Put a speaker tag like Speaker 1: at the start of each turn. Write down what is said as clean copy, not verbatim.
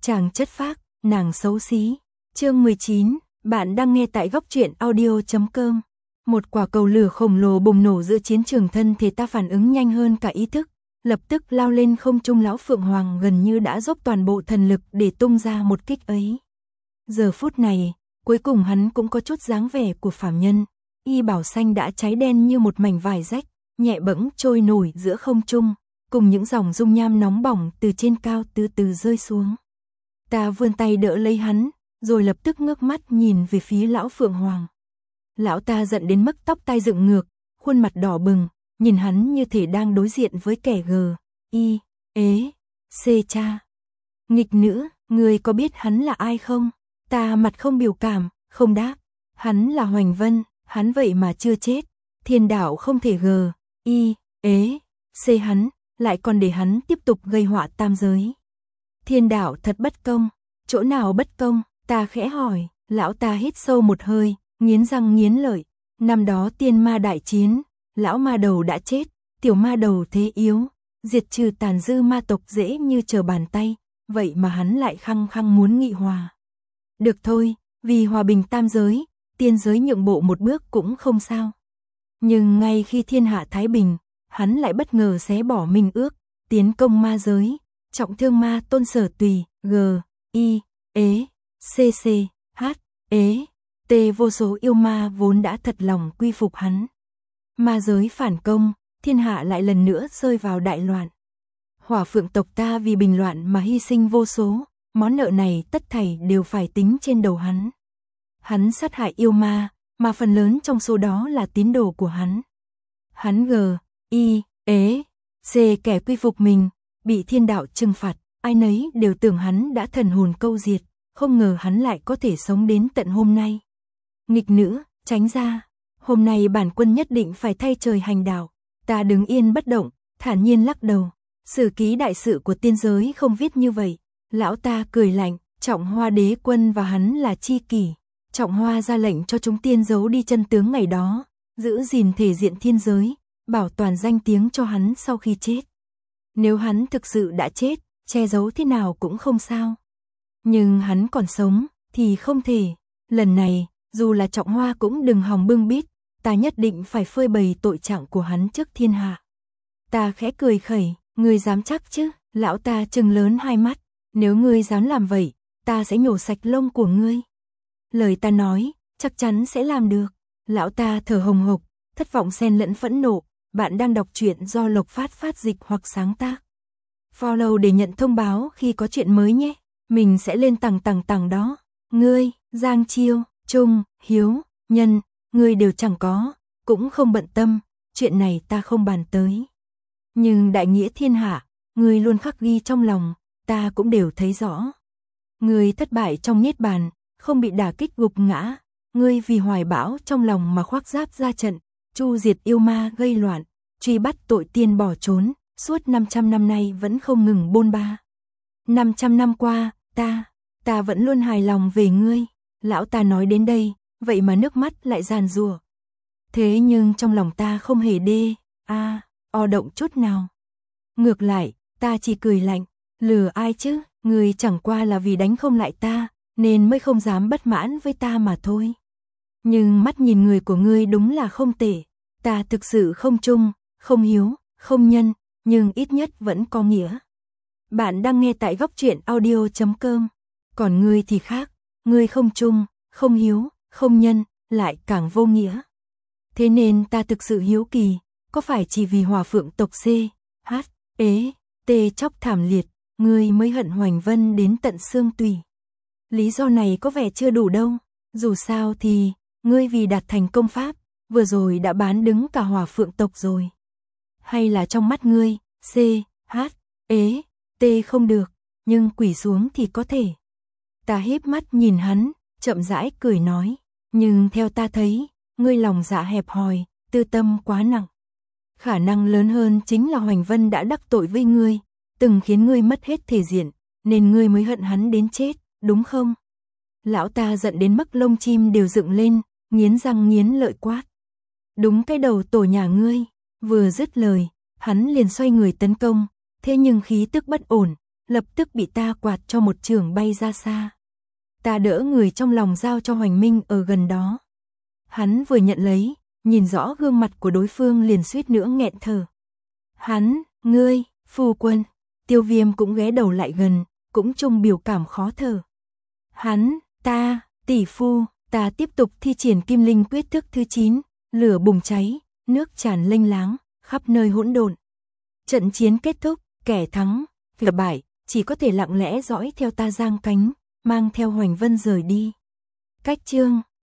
Speaker 1: chàng chất phác, nàng xấu xí. Chương 19, bạn đang nghe tại góc truyện audio.com. Một quả cầu lửa khổng lồ bùng nổ giữa chiến trường, thân thể ta phản ứng nhanh hơn cả ý thức, lập tức lao lên không trung. Lão Phượng Hoàng gần như đã dốc toàn bộ thần lực để tung ra một kích ấy. Giờ phút này, cuối cùng hắn cũng có chút dáng vẻ của phàm nhân. Y bảo xanh đã cháy đen như một mảnh vải rách, nhẹ bẫng trôi nổi giữa không trung, cùng những dòng dung nham nóng bỏng từ trên cao từ từ rơi xuống. Ta vươn tay đỡ lấy hắn, rồi lập tức ngước mắt nhìn về phía lão Phượng Hoàng. Lão ta giận đến mức tóc tai dựng ngược, khuôn mặt đỏ bừng, nhìn hắn như thể đang đối diện với kẻ cha. Nghịch nữ, ngươi có biết hắn là ai không? Ta mặt không biểu cảm, không đáp. Hắn là Hoành Vân, hắn vậy mà chưa chết. Thiên đạo không thể hắn, lại còn để hắn tiếp tục gây họa tam giới. Thiên đạo thật bất công, chỗ nào bất công? Ta khẽ hỏi. Lão ta hít sâu một hơi, nghiến răng nghiến lợi. Năm đó tiên ma đại chiến, lão ma đầu đã chết, tiểu ma đầu thế yếu, diệt trừ tàn dư ma tộc dễ như trở bàn tay, vậy mà hắn lại khăng khăng muốn nghị hòa. Được thôi, vì hòa bình tam giới, tiên giới nhượng bộ một bước cũng không sao. Nhưng ngay khi thiên hạ thái bình, hắn lại bất ngờ xé bỏ minh ước, tiến công ma giới, trọng thương ma tôn Sở Tùy, vô số yêu ma vốn đã thật lòng quy phục hắn. Ma giới phản công, thiên hạ lại lần nữa rơi vào đại loạn. Hỏa Phượng tộc ta vì bình loạn mà hy sinh vô số, món nợ này tất thảy đều phải tính trên đầu hắn. Hắn sát hại yêu ma, mà phần lớn trong số đó là tín đồ của hắn. Hắn kẻ quy phục mình, bị thiên đạo trừng phạt, ai nấy đều tưởng hắn đã thần hồn câu diệt, không ngờ hắn lại có thể sống đến tận hôm nay. Nghịch nữ, tránh ra, hôm nay bản quân nhất định phải thay trời hành đạo. Ta đứng yên bất động, thản nhiên lắc đầu. Sử ký đại sự của tiên giới không viết như vậy. Lão ta cười lạnh, Trọng Hoa đế quân và hắn là chi kỷ. Trọng Hoa ra lệnh cho chúng tiên giấu đi chân tướng ngày đó, giữ gìn thể diện thiên giới, bảo toàn danh tiếng cho hắn sau khi chết. Nếu hắn thực sự đã chết, che giấu thế nào cũng không sao. Nhưng hắn còn sống, thì không thể. Lần này, dù là Trọng Hoa cũng đừng hòng bưng bít, ta nhất định phải phơi bày tội trạng của hắn trước thiên hạ. Ta khẽ cười khẩy, ngươi dám chắc chứ? Lão ta trừng lớn hai mắt, nếu ngươi dám làm vậy, ta sẽ nhổ sạch lông của ngươi. Lời ta nói, chắc chắn sẽ làm được. Lão ta thở hồng hộc, thất vọng xen lẫn phẫn nộ. Bạn đang đọc truyện do Lộc phát dịch hoặc sáng tác. Follow để nhận thông báo khi có chuyện mới nhé. Mình sẽ lên tằng đó. Ngươi, Giang Chiêu, Trung, Hiếu, Nhân, ngươi đều chẳng có, cũng không bận tâm, chuyện này ta không bàn tới. Nhưng đại nghĩa thiên hạ, ngươi luôn khắc ghi trong lòng, ta cũng đều thấy rõ. Ngươi thất bại trong niết bàn, không bị đả kích gục ngã, ngươi vì hoài bão trong lòng mà khoác giáp ra trận, chu diệt yêu ma gây loạn, truy bắt tội tiên bỏ trốn, suốt 500 năm nay vẫn không ngừng bôn ba. 500 năm qua, ta vẫn luôn hài lòng về ngươi. Lão ta nói đến đây, vậy mà nước mắt lại giàn giụa. Thế nhưng trong lòng ta không hề động chút nào. Ngược lại, ta chỉ cười lạnh, lừa ai chứ, ngươi chẳng qua là vì đánh không lại ta, nên mới không dám bất mãn với ta mà thôi. Nhưng mắt nhìn người của ngươi đúng là không tệ, ta thực sự không trung, không hiếu, không nhân, nhưng ít nhất vẫn có nghĩa. Bạn đang nghe tại góc truyện audio.com, còn ngươi thì khác, ngươi không trung, không hiếu, không nhân, lại càng vô nghĩa. Thế nên ta thực sự hiếu kỳ, có phải chỉ vì Hỏa Phượng tộc chóc thảm liệt, ngươi mới hận Hoành Vân đến tận xương tủy? Lý do này có vẻ chưa đủ đâu, dù sao thì, ngươi vì đạt thành công pháp, vừa rồi đã bán đứng cả Hỏa Phượng tộc rồi. Hay là trong mắt ngươi, không được, nhưng quỳ xuống thì có thể. Ta híp mắt nhìn hắn, chậm rãi cười nói, nhưng theo ta thấy, ngươi lòng dạ hẹp hòi, tư tâm quá nặng. Khả năng lớn hơn chính là Hoành Vân đã đắc tội với ngươi, từng khiến ngươi mất hết thể diện, nên ngươi mới hận hắn đến chết, đúng không? Lão ta giận đến mức lông chim đều dựng lên, nghiến răng nghiến lợi quát. Đúng cái đầu tổ nhà ngươi. Vừa dứt lời, hắn liền xoay người tấn công, thế nhưng khí tức bất ổn, lập tức bị ta quạt cho một chưởng bay ra xa. Ta đỡ người trong lòng giao cho Hoành Minh ở gần đó. Hắn vừa nhận lấy, nhìn rõ gương mặt của đối phương liền suýt nữa nghẹn thở. Hắn, ngươi, phu quân. Tiêu Viêm cũng ghé đầu lại gần, cũng chung biểu cảm khó thở. Hắn, ta, tỷ phu. Ta tiếp tục thi triển Kim Linh quyết thức thứ 9, lửa bùng cháy, nước tràn lênh láng, khắp nơi hỗn độn. Trận chiến kết thúc, kẻ thắng, kẻ bại, chỉ có thể lặng lẽ dõi theo ta giang cánh, mang theo Hoành Vân rời đi. Cách chương